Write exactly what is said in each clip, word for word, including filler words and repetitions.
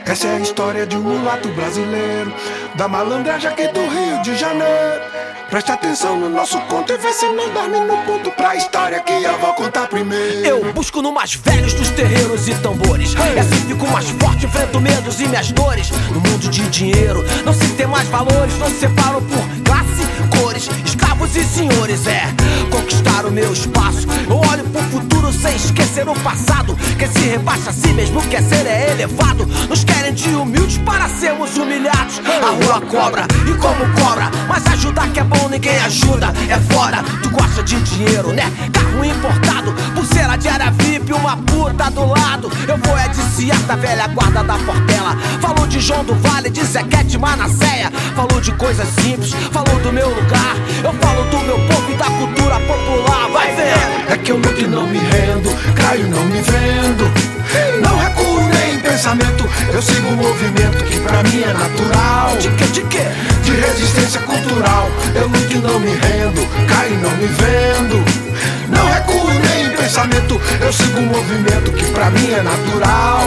Essa é a história de um mulato brasileiro, da malandragem aqui do Rio de Janeiro. Preste atenção no nosso conto e vê se não dorme no ponto pra história que eu vou contar primeiro. Eu busco no mais velhos dos terreiros e tambores, e assim fico mais forte, enfrento medos e minhas dores. No mundo de dinheiro não se tem mais valores, não se separam por classe, cores, escravos e senhores. É conquistar o meu espaço, eu olho pro futuro sem esquecer o passado. Quem se rebaixa a si mesmo quer ser é elevado. Nos querem de humildes para sermos humilhados. A rua cobra e como cobra, mas ajudar que é bom ninguém ajuda, é fora. Tu gosta de dinheiro, né? Carro importado, pulseira de área V I P, uma puta do lado. Eu vou é de Ciata, velha guarda da Portela. Falou de João do Vale, de Zequete, Manasseia. Falou de coisas simples, falou do meu lugar. Eu falo do meu povo e da cultura popular. Vai ver! É que eu luto e não me rendo, caio e não me vendo. Não recuo nem em pensamento, eu sigo um movimento que pra mim é natural. De que, de que? De resistência cultural. Eu luto e não me rendo, caio e não me vendo. Não recuo nem em pensamento, eu sigo um movimento que pra mim é natural.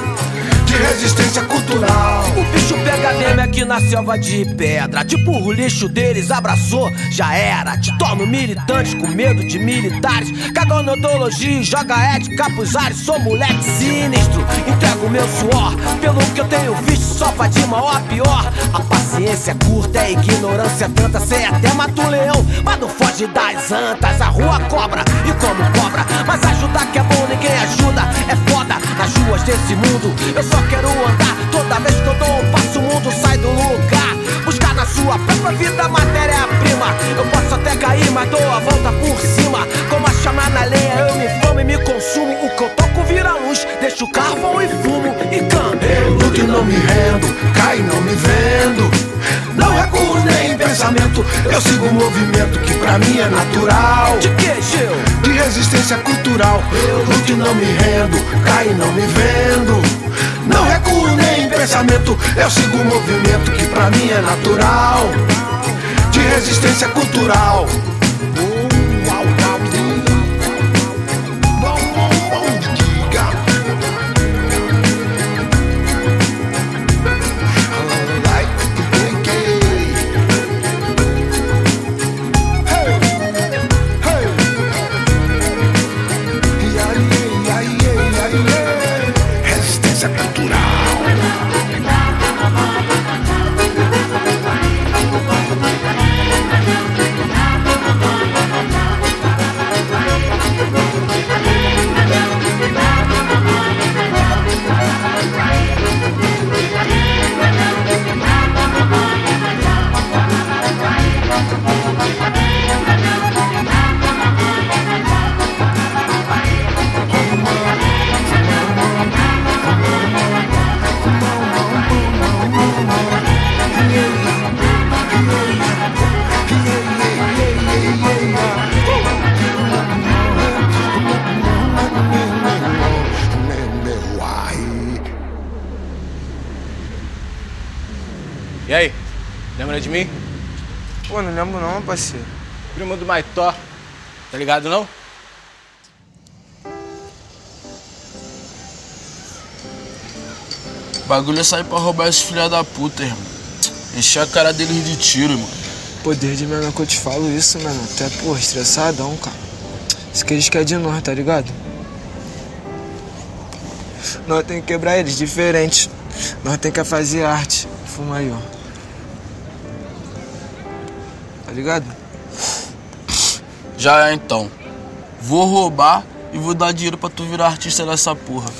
De resistência cultural. O bicho pega mesmo aqui na selva de pedra. Tipo o lixo deles abraçou, já era. Te torno militantes com medo de militares. Cagou na ideologia, joga ética pros ares. Sou moleque sinistro, entrego meu suor. Pelo que eu tenho visto, só faz de mal a pior. A paciência é curta, é ignorância tanta. Sei até mata um leão, mas não foge das antas. A rua cobra e como cobra, mas ajudar que é bom ninguém ajuda. É foda nas ruas desse mundo, eu só quero andar. Toda vez que eu dou um passo, o mundo sai do lugar. Buscar na sua própria vida matéria-prima. Eu posso até cair, mas dou a volta por cima. Como a chama na lenha, eu me famo e me consumo. O que eu toco vira luz, deixo carvão e fumo e canto. Eu luto e não me rendo, caio e não me vendo. Não recuo nem em pensamento, eu sigo um movimento que pra mim é natural. De que, Gil? De resistência cultural. Eu luto e não me rendo, caio e não me vendo. Não recuo nem em pensamento, eu sigo um movimento que pra mim é natural. De resistência cultural. E aí, lembra de mim? Pô, não lembro não, parceiro. Primo do Maitó, tá ligado não? O bagulho é sair pra roubar esses filha da puta, irmão. Encher a cara deles de tiro, irmão. Pô, desde menor que eu te falo isso, mano. Até, pô, estressadão, cara. Isso que eles querem de nós, tá ligado? Nós tem que quebrar eles diferente. Nós tem que fazer arte. Fuma aí, ó. Tá ligado? Já é então. Vou roubar e vou dar dinheiro pra tu virar artista dessa porra.